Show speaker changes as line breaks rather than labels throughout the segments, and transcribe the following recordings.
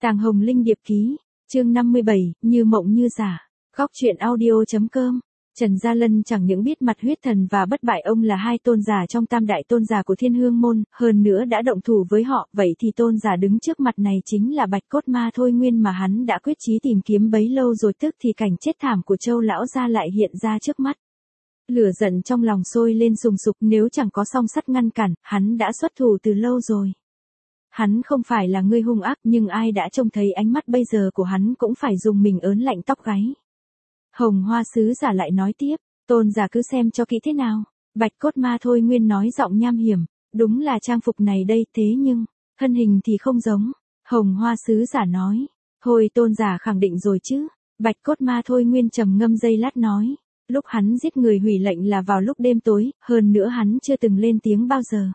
Tàng Hồng Linh điệp ký, chương 57, như mộng như giả. Góc truyện audio.com. Trần Gia Lân chẳng những biết mặt huyết thần và bất bại ông là hai tôn giả trong tam đại tôn giả của Thiên Hương Môn, hơn nữa đã động thủ với họ, vậy thì tôn giả đứng trước mặt này chính là Bạch Cốt Ma Thôi Nguyên mà hắn đã quyết chí tìm kiếm bấy lâu rồi, tức thì cảnh chết thảm của Châu lão gia lại hiện ra trước mắt. Lửa giận trong lòng sôi lên sùng sục, nếu chẳng có song sắt ngăn cản, hắn đã xuất thủ từ lâu rồi. Hắn không phải là người hung ác, nhưng ai đã trông thấy ánh mắt bây giờ của hắn cũng phải dùng mình ớn lạnh tóc gáy. Hồng Hoa sứ giả lại nói tiếp, tôn giả cứ xem cho kỹ thế nào. Bạch Cốt Ma Thôi Nguyên nói giọng nham hiểm, đúng là trang phục này đây, thế nhưng, thân hình thì không giống. Hồng Hoa sứ giả nói, hồi tôn giả khẳng định rồi chứ. Bạch Cốt Ma Thôi Nguyên trầm ngâm giây lát nói, lúc hắn giết người hủy lệnh là vào lúc đêm tối, hơn nữa hắn chưa từng lên tiếng bao giờ.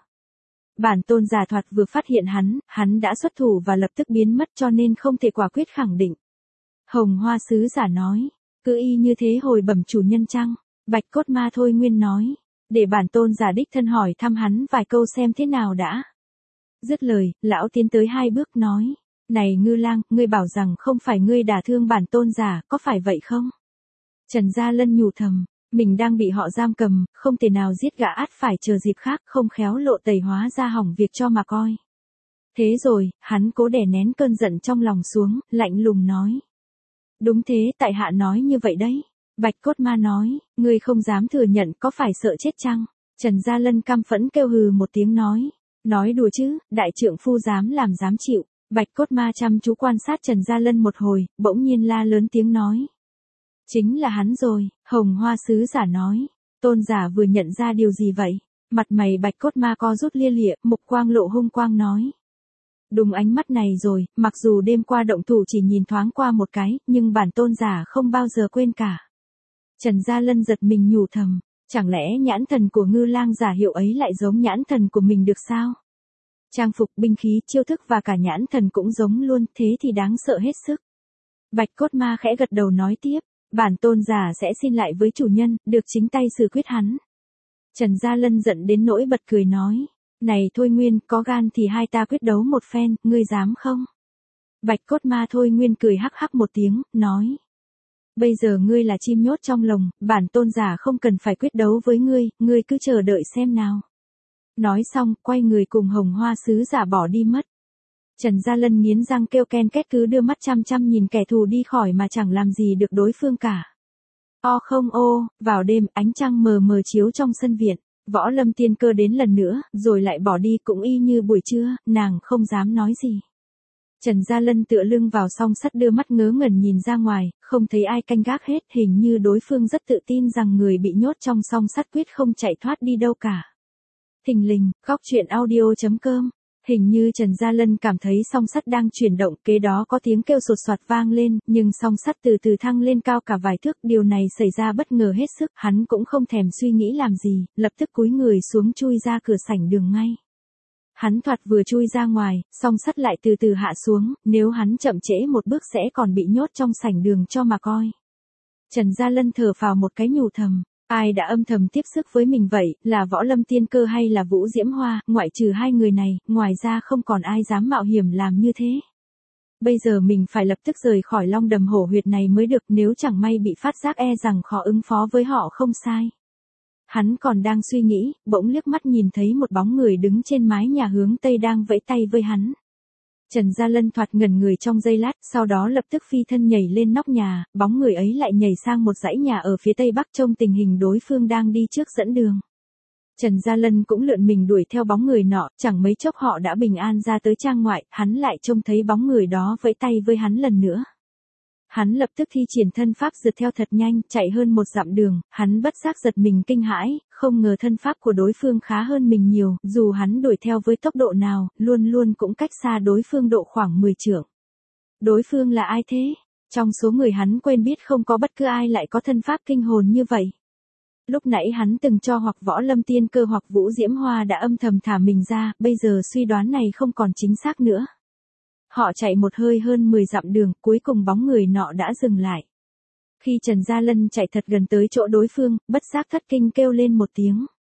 Bản tôn giả thoạt vừa phát hiện hắn đã xuất thủ và lập tức biến mất, cho nên không thể quả quyết khẳng định. Hồng Hoa sứ giả nói, cứ y như thế hồi bẩm chủ nhân chăng? Bạch Cốt Ma Thôi Nguyên nói, để bản tôn giả đích thân hỏi thăm hắn vài câu xem thế nào đã. Dứt lời, lão tiến tới hai bước nói, này Ngư Lang, ngươi bảo rằng không phải ngươi đả thương bản tôn giả, có phải vậy không? Trần Gia Lân nhủ thầm, mình đang bị họ giam cầm, không thể nào giết gã, ắt phải chờ dịp khác, không khéo lộ tẩy hóa ra hỏng việc cho mà coi. Thế rồi, hắn cố đè nén cơn giận trong lòng xuống, lạnh lùng nói. Đúng thế, tại hạ nói như vậy đấy. Bạch Cốt Ma nói, ngươi không dám thừa nhận, có phải sợ chết chăng? Trần Gia Lân căm phẫn kêu hừ một tiếng nói đùa chứ, đại trượng phu dám làm dám chịu. Bạch Cốt Ma chăm chú quan sát Trần Gia Lân một hồi, bỗng nhiên la lớn tiếng nói. Chính là hắn rồi. Hồng Hoa sứ giả nói, tôn giả vừa nhận ra điều gì vậy? Mặt mày Bạch Cốt Ma co rút lia lịa, mục quang lộ hung quang nói. Đúng ánh mắt này rồi, mặc dù đêm qua động thủ chỉ nhìn thoáng qua một cái, nhưng bản tôn giả không bao giờ quên cả. Trần Gia Lân giật mình nhủ thầm, chẳng lẽ nhãn thần của Ngư Lang giả hiệu ấy lại giống nhãn thần của mình được sao? Trang phục, binh khí, chiêu thức và cả nhãn thần cũng giống luôn, thế thì đáng sợ hết sức. Bạch Cốt Ma khẽ gật đầu nói tiếp, bản tôn giả sẽ xin lại với chủ nhân, được chính tay xử quyết hắn. Trần Gia Lân giận đến nỗi bật cười nói, này Thôi Nguyên, có gan thì hai ta quyết đấu một phen, ngươi dám không? Bạch Cốt Ma Thôi Nguyên cười hắc hắc một tiếng, nói. Bây giờ ngươi là chim nhốt trong lồng, bản tôn giả không cần phải quyết đấu với ngươi cứ chờ đợi xem nào. Nói xong, quay người cùng Hồng Hoa sứ giả bỏ đi mất. Trần Gia Lân nghiến răng kêu ken két, cứ đưa mắt chăm chăm nhìn kẻ thù đi khỏi mà chẳng làm gì được đối phương cả. Không ô, vào đêm, ánh trăng mờ mờ chiếu trong sân viện. Võ Lâm Tiên Cơ đến lần nữa, rồi lại bỏ đi, cũng y như buổi trưa, nàng không dám nói gì. Trần Gia Lân tựa lưng vào song sắt, đưa mắt ngớ ngẩn nhìn ra ngoài, không thấy ai canh gác hết, hình như đối phương rất tự tin rằng người bị nhốt trong song sắt quyết không chạy thoát đi đâu cả. Thình lình, góc truyện audio.com. Hình như Trần Gia Lân cảm thấy song sắt đang chuyển động, kế đó có tiếng kêu sột soạt vang lên, nhưng song sắt từ từ thăng lên cao cả vài thước, điều này xảy ra bất ngờ hết sức, hắn cũng không thèm suy nghĩ làm gì, lập tức cúi người xuống chui ra cửa sảnh đường ngay. Hắn thoạt vừa chui ra ngoài, song sắt lại từ từ hạ xuống, nếu hắn chậm trễ một bước sẽ còn bị nhốt trong sảnh đường cho mà coi. Trần Gia Lân thở phào một cái nhủ thầm. Ai đã âm thầm tiếp sức với mình vậy, là Võ Lâm Tiên Cơ hay là Vũ Diễm Hoa, ngoại trừ hai người này, ngoài ra không còn ai dám mạo hiểm làm như thế. Bây giờ mình phải lập tức rời khỏi Long Đầm Hổ Huyệt này mới được, nếu chẳng may bị phát giác e rằng khó ứng phó với họ không sai. Hắn còn đang suy nghĩ, bỗng liếc mắt nhìn thấy một bóng người đứng trên mái nhà hướng Tây đang vẫy tay với hắn. Trần Gia Lân thoạt ngẩn người trong giây lát, sau đó lập tức phi thân nhảy lên nóc nhà, bóng người ấy lại nhảy sang một dãy nhà ở phía Tây Bắc, trông tình hình đối phương đang đi trước dẫn đường. Trần Gia Lân cũng lượn mình đuổi theo bóng người nọ, chẳng mấy chốc họ đã bình an ra tới trang ngoại, hắn lại trông thấy bóng người đó vẫy tay với hắn lần nữa. Hắn lập tức thi triển thân pháp rượt theo thật nhanh, chạy hơn một dặm đường, hắn bất giác giật mình kinh hãi, không ngờ thân pháp của đối phương khá hơn mình nhiều, dù hắn đuổi theo với tốc độ nào, luôn luôn cũng cách xa đối phương độ khoảng 10 trượng. Đối phương là ai thế? Trong số người hắn quen biết không có bất cứ ai lại có thân pháp kinh hồn như vậy. Lúc nãy hắn từng cho hoặc Võ Lâm Tiên Cơ hoặc Vũ Diễm Hoa đã âm thầm thả mình ra, bây giờ suy đoán này không còn chính xác nữa. Họ chạy một hơi hơn 10 dặm đường, cuối cùng bóng người nọ đã dừng lại. Khi Trần Gia Lân chạy thật gần tới chỗ đối phương, bất giác thất kinh kêu lên một tiếng.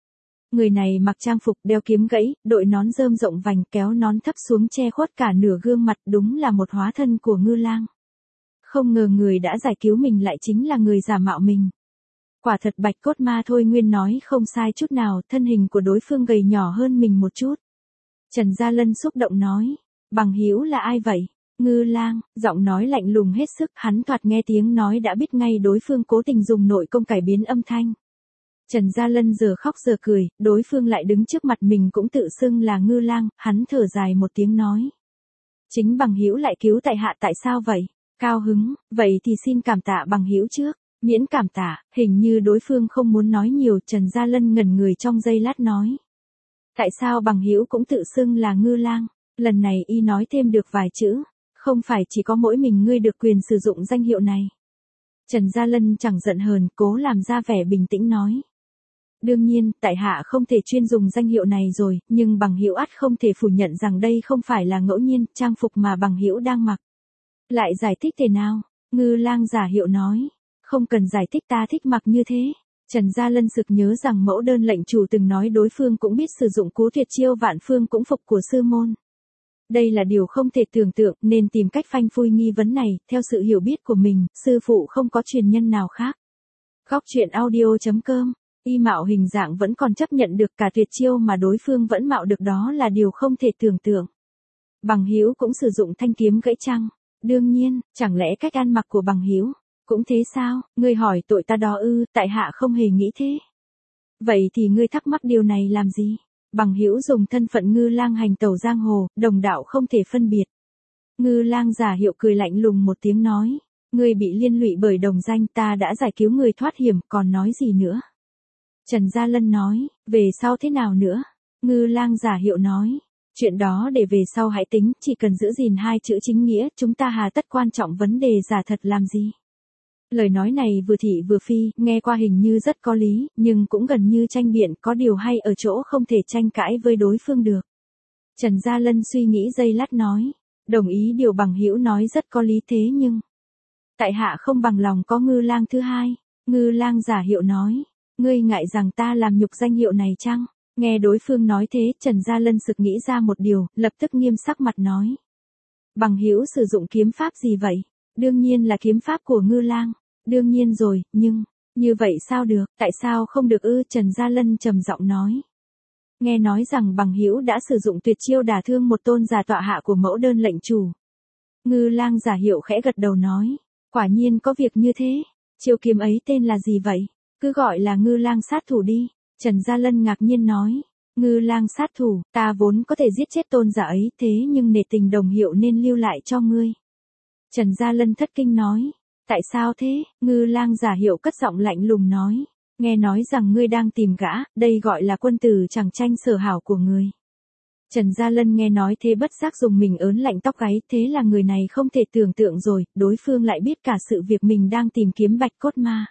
Người này mặc trang phục đeo kiếm gãy, đội nón rơm rộng vành kéo nón thấp xuống che khuất cả nửa gương mặt, đúng là một hóa thân của Ngư Lang. Không ngờ người đã giải cứu mình lại chính là người giả mạo mình. Quả thật bạch cốt ma Thôi Nguyên nói không sai chút nào, thân hình của đối phương gầy nhỏ hơn mình một chút. Trần Gia Lân xúc động nói, bằng hữu là ai vậy? Ngư Lang, giọng nói lạnh lùng hết sức, hắn thoạt nghe tiếng nói đã biết ngay đối phương cố tình dùng nội công cải biến âm thanh. Trần Gia Lân giờ khóc giờ cười, đối phương lại đứng trước mặt mình cũng tự xưng là Ngư Lang, hắn thở dài một tiếng nói. Chính bằng hữu lại cứu tại hạ tại sao vậy? Cao hứng, vậy thì xin cảm tạ bằng hữu trước. Miễn cảm tạ, hình như đối phương không muốn nói nhiều, Trần Gia Lân ngẩn người trong giây lát nói. Tại sao bằng hữu cũng tự xưng là Ngư Lang? Lần này y nói thêm được vài chữ, không phải chỉ có mỗi mình ngươi được quyền sử dụng danh hiệu này. Trần Gia Lân chẳng giận hờn, cố làm ra vẻ bình tĩnh nói. Đương nhiên, tại hạ không thể chuyên dùng danh hiệu này rồi, nhưng bằng hữu ắt không thể phủ nhận rằng đây không phải là ngẫu nhiên, trang phục mà bằng hữu đang mặc. Lại giải thích thế nào? Ngư Lang giả hiệu nói. Không cần giải thích, ta thích mặc như thế. Trần Gia Lân sực nhớ rằng mẫu đơn lệnh chủ từng nói đối phương cũng biết sử dụng cú tuyệt chiêu vạn phương cũng phục của sư môn. Đây là điều không thể tưởng tượng, nên tìm cách phanh phui nghi vấn này, theo sự hiểu biết của mình, sư phụ không có truyền nhân nào khác. Góc truyện audio.com, y mạo hình dạng vẫn còn chấp nhận được, cả tuyệt chiêu mà đối phương vẫn mạo được đó là điều không thể tưởng tượng. Bằng hữu cũng sử dụng thanh kiếm gãy chăng? Đương nhiên, chẳng lẽ cách ăn mặc của bằng hữu cũng thế sao? Ngươi hỏi tội ta đó ư? Tại hạ không hề nghĩ thế. Vậy thì ngươi thắc mắc điều này làm gì? Bằng hữu dùng thân phận Ngư Lang hành tẩu giang hồ, đồng đạo không thể phân biệt. Ngư Lang giả hiệu cười lạnh lùng một tiếng nói, ngươi bị liên lụy bởi đồng danh, ta đã giải cứu người thoát hiểm, còn nói gì nữa? Trần Gia Lân nói, về sau thế nào nữa? Ngư Lang giả hiệu nói, chuyện đó để về sau hãy tính, chỉ cần giữ gìn hai chữ chính nghĩa, chúng ta hà tất quan trọng vấn đề giả thật làm gì? Lời nói này vừa thị vừa phi, nghe qua hình như rất có lý, nhưng cũng gần như tranh biện, có điều hay ở chỗ không thể tranh cãi với đối phương được. Trần Gia Lân suy nghĩ giây lát nói, đồng ý điều bằng hữu nói rất có lý thế nhưng tại hạ không bằng lòng có Ngư Lang thứ hai. Ngư Lang giả hiệu nói, ngươi ngại rằng ta làm nhục danh hiệu này chăng? Nghe đối phương nói thế, Trần Gia Lân sực nghĩ ra một điều, lập tức nghiêm sắc mặt nói. Bằng hữu sử dụng kiếm pháp gì vậy? Đương nhiên là kiếm pháp của Ngư Lang. Đương nhiên rồi, nhưng, như vậy sao được, tại sao không được ư? Trần Gia Lân trầm giọng nói. Nghe nói rằng bằng hữu đã sử dụng tuyệt chiêu đả thương một tôn giả tọa hạ của mẫu đơn lệnh chủ. Ngư Lang giả hiệu khẽ gật đầu nói, quả nhiên có việc như thế. Chiêu kiếm ấy tên là gì vậy? Cứ gọi là Ngư Lang sát thủ đi. Trần Gia Lân ngạc nhiên nói, Ngư Lang sát thủ, ta vốn có thể giết chết tôn giả ấy, thế nhưng nể tình đồng hiệu nên lưu lại cho ngươi. Trần Gia Lân thất kinh nói, tại sao thế? Ngư Lang giả hiệu cất giọng lạnh lùng nói, nghe nói rằng ngươi đang tìm gã, đây gọi là quân tử chẳng tranh sở hảo của ngươi. Trần Gia Lân nghe nói thế bất giác dùng mình ớn lạnh tóc gáy, thế là người này không thể tưởng tượng rồi, đối phương lại biết cả sự việc mình đang tìm kiếm bạch cốt ma.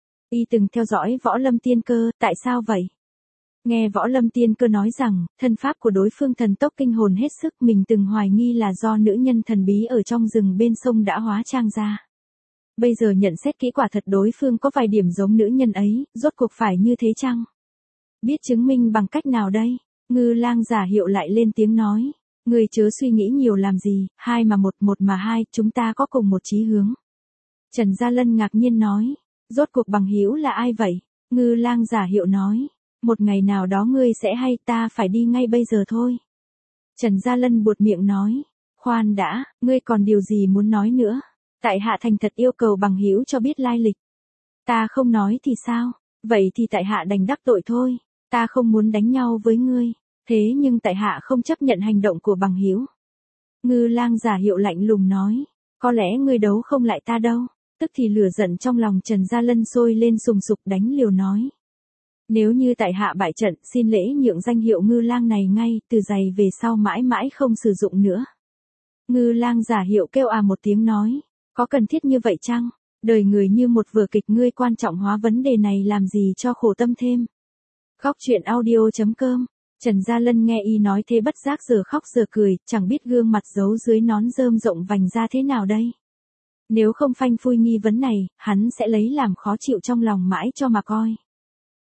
Y từng theo dõi Võ Lâm Tiên Cơ, tại sao vậy? Nghe Võ Lâm Tiên Cơ nói rằng, thân pháp của đối phương thần tốc kinh hồn hết sức, mình từng hoài nghi là do nữ nhân thần bí ở trong rừng bên sông đã hóa trang ra. Bây giờ nhận xét kỹ quả thật đối phương có vài điểm giống nữ nhân ấy, rốt cuộc phải như thế chăng? Biết chứng minh bằng cách nào đây? Ngư Lang giả hiệu lại lên tiếng nói, ngươi chớ suy nghĩ nhiều làm gì, hai mà một, một mà hai, chúng ta có cùng một chí hướng. Trần Gia Lân ngạc nhiên nói, rốt cuộc bằng hữu là ai vậy? Ngư Lang giả hiệu nói, một ngày nào đó ngươi sẽ hay, ta phải đi ngay bây giờ thôi. Trần Gia Lân buột miệng nói, khoan đã, ngươi còn điều gì muốn nói nữa? Tại hạ thành thật yêu cầu bằng hữu cho biết lai lịch. Ta không nói thì sao? Vậy thì tại hạ đành đắc tội thôi. Ta không muốn đánh nhau với ngươi, thế nhưng tại hạ không chấp nhận hành động của bằng hữu. Ngư Lang giả hiệu lạnh lùng nói, có lẽ ngươi đấu không lại ta đâu. Tức thì lửa giận trong lòng Trần Gia Lân sôi lên sùng sục đánh liều nói. Nếu như tại hạ bại trận, xin lễ nhượng danh hiệu Ngư Lang này ngay, từ giày về sau mãi mãi không sử dụng nữa. Ngư Lang giả hiệu kêu một tiếng nói, có cần thiết như vậy chăng? Đời người như một vở kịch, ngươi quan trọng hóa vấn đề này làm gì cho khổ tâm thêm. Góc truyện audio.com, Trần Gia Lân nghe y nói thế bất giác giờ khóc giờ cười, chẳng biết gương mặt giấu dưới nón rơm rộng vành ra thế nào đây. Nếu không phanh phui nghi vấn này, hắn sẽ lấy làm khó chịu trong lòng mãi cho mà coi.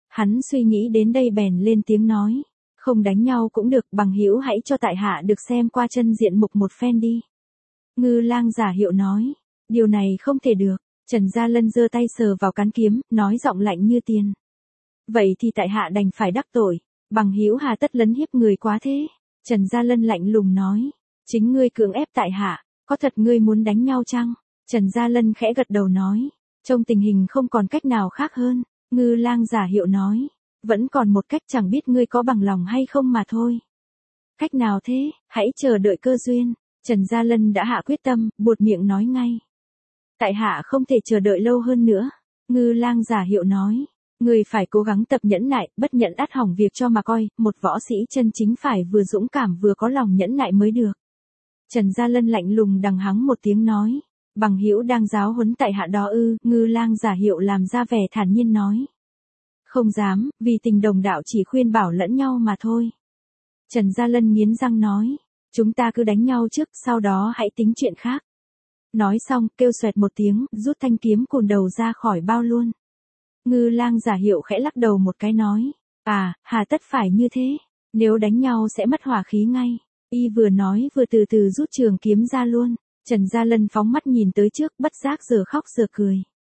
Hắn suy nghĩ đến đây bèn lên tiếng nói. Không đánh nhau cũng được, bằng hữu hãy cho tại hạ được xem qua chân diện mục một phen đi. Ngư Lang giả hiệu nói. Điều này không thể được. Trần Gia Lân giơ tay sờ vào cán kiếm, nói giọng lạnh như tiền. Vậy thì tại hạ đành phải đắc tội. Bằng hữu hà tất lấn hiếp người quá thế. Trần Gia Lân lạnh lùng nói. Chính ngươi cưỡng ép tại hạ, có thật ngươi muốn đánh nhau chăng? Trần Gia Lân khẽ gật đầu nói. Trong tình hình không còn cách nào khác hơn. Ngư Lang giả hiệu nói. Vẫn còn một cách, chẳng biết ngươi có bằng lòng hay không mà thôi. Cách nào thế? Hãy chờ đợi cơ duyên. Trần Gia Lân đã hạ quyết tâm, buột miệng nói ngay. Tại hạ không thể chờ đợi lâu hơn nữa. Ngư Lang giả hiệu nói. Ngươi phải cố gắng tập nhẫn nại, bất nhẫn ắt hỏng việc cho mà coi, một võ sĩ chân chính phải vừa dũng cảm vừa có lòng nhẫn nại mới được. Trần Gia Lân lạnh lùng đằng hắng một tiếng nói. Bằng hữu đang giáo huấn tại hạ đó ư? Ngư Lang giả hiệu làm ra vẻ thản nhiên nói. Không dám, vì tình đồng đạo chỉ khuyên bảo lẫn nhau mà thôi. Trần Gia Lân nghiến răng nói. Chúng ta cứ đánh nhau trước, sau đó hãy tính chuyện khác. Nói xong, kêu xoẹt một tiếng, rút thanh kiếm cùn đầu ra khỏi bao luôn. Ngư Lang giả hiệu khẽ lắc đầu một cái nói. À, hà tất phải như thế. Nếu đánh nhau sẽ mất hỏa khí ngay. Y vừa nói vừa từ từ rút trường kiếm ra luôn. Trần Gia Lân phóng mắt nhìn tới trước, bất giác giờ khóc giờ cười.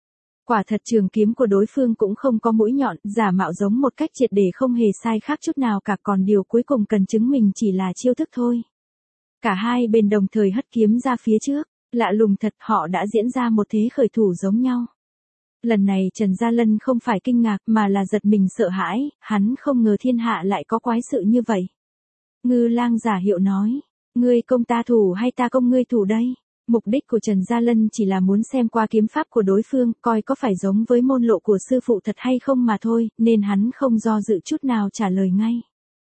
Quả thật trường kiếm của đối phương cũng không có mũi nhọn, giả mạo giống một cách triệt để không hề sai khác chút nào cả, còn điều cuối cùng cần chứng minh chỉ là chiêu thức thôi. Cả hai bên đồng thời hất kiếm ra phía trước, lạ lùng thật, họ đã diễn ra một thế khởi thủ giống nhau. Lần này Trần Gia Lân không phải kinh ngạc mà là giật mình sợ hãi, hắn không ngờ thiên hạ lại có quái sự như vậy. Ngư Lang giả hiệu nói, ngươi công ta thủ hay ta công ngươi thủ đây? Mục đích của Trần Gia Lân chỉ là muốn xem qua kiếm pháp của đối phương, coi có phải giống với môn lộ của sư phụ thật hay không mà thôi, nên hắn không do dự chút nào trả lời ngay.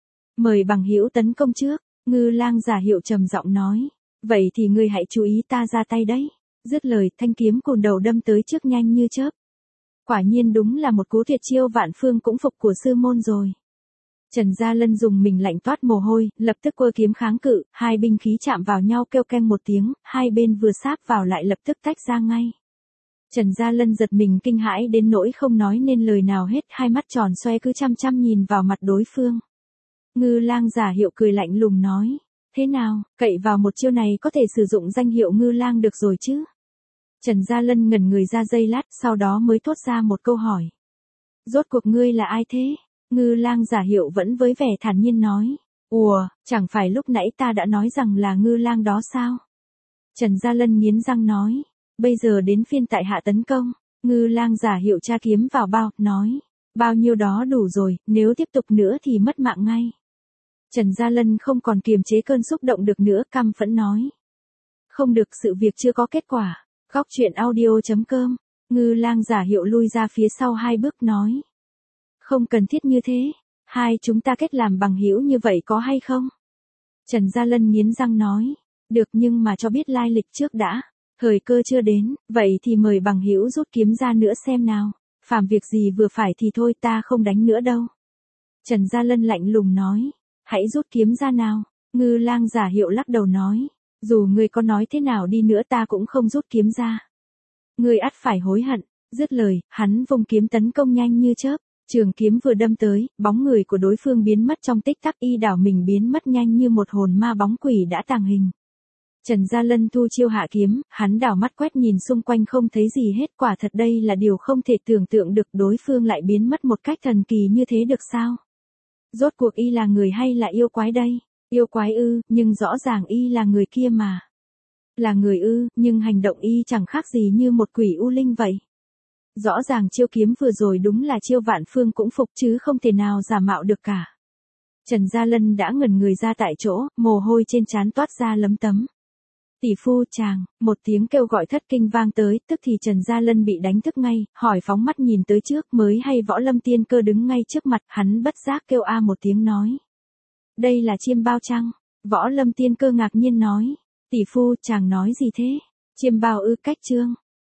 Mời bằng hữu tấn công trước. Ngư Lang giả hiệu trầm giọng nói. Vậy thì ngươi hãy chú ý ta ra tay đấy. Dứt lời, thanh kiếm cùn đầu đâm tới trước nhanh như chớp. Quả nhiên đúng là một cú tuyệt chiêu vạn phương cũng phục của sư môn rồi. Trần Gia Lân dùng mình lạnh toát mồ hôi, lập tức quơ kiếm kháng cự, hai binh khí chạm vào nhau kêu keng một tiếng, hai bên vừa sáp vào lại lập tức tách ra ngay. Trần Gia Lân giật mình kinh hãi đến nỗi không nói nên lời nào hết, hai mắt tròn xoe cứ chăm chăm nhìn vào mặt đối phương. Ngư Lang giả hiệu cười lạnh lùng nói, thế nào, cậy vào một chiêu này có thể sử dụng danh hiệu Ngư Lang được rồi chứ? Trần Gia Lân ngẩn người ra giây lát, sau đó mới thốt ra một câu hỏi. Rốt cuộc ngươi là ai thế? Ngư Lang giả hiệu vẫn với vẻ thản nhiên nói. Ủa, chẳng phải lúc nãy ta đã nói rằng là Ngư Lang đó sao? Trần Gia Lân nghiến răng nói. Bây giờ đến phiên tại hạ tấn công. Ngư Lang giả hiệu tra kiếm vào bao, nói. Bao nhiêu đó đủ rồi, nếu tiếp tục nữa thì mất mạng ngay. Trần Gia Lân không còn kiềm chế cơn xúc động được nữa, căm phẫn nói. Không được, sự việc chưa có kết quả. Góc truyện audio.com. Ngư Lang giả hiệu lui ra phía sau hai bước nói. Không cần thiết như thế. Hai chúng ta kết làm bằng hữu như vậy có hay không? Trần Gia Lân nghiến răng nói. Được, nhưng mà cho biết lai lịch trước đã. Thời cơ chưa đến, vậy thì mời bằng hữu rút kiếm ra nữa xem nào. Phàm việc gì vừa phải thì thôi, ta không đánh nữa đâu. Trần Gia Lân lạnh lùng nói. Hãy rút kiếm ra nào. Ngư Lang giả hiệu lắc đầu nói. Dù ngươi có nói thế nào đi nữa ta cũng không rút kiếm ra. Ngươi ắt phải hối hận. Dứt lời, hắn vung kiếm tấn công nhanh như chớp. Trường kiếm vừa đâm tới, bóng người của đối phương biến mất trong tích tắc, y đảo mình biến mất nhanh như một hồn ma bóng quỷ đã tàng hình. Trần Gia Lân thu chiêu hạ kiếm, hắn đảo mắt quét nhìn xung quanh không thấy gì hết, quả thật đây là điều không thể tưởng tượng được, đối phương lại biến mất một cách thần kỳ như thế được sao? Rốt cuộc y là người hay là yêu quái đây? Yêu quái ư, nhưng rõ ràng y là người kia mà. Là người ư, nhưng hành động y chẳng khác gì như một quỷ u linh vậy. Rõ ràng chiêu kiếm vừa rồi đúng là chiêu vạn phương cũng phục chứ không thể nào giả mạo được cả. Trần Gia Lân đã ngẩn người ra tại chỗ, mồ hôi trên trán toát ra lấm tấm. Tỷ phu chàng, một tiếng kêu gọi thất kinh vang tới, tức thì Trần Gia Lân bị đánh thức ngay, hỏi phóng mắt nhìn tới trước mới hay Võ Lâm Tiên Cơ đứng ngay trước mặt, hắn bất giác kêu a một tiếng nói. Đây là Chiêm Bao chăng? Võ Lâm Tiên Cơ ngạc nhiên nói. Tỷ phu chàng nói gì thế? Chiêm Bao ư? Cách chương.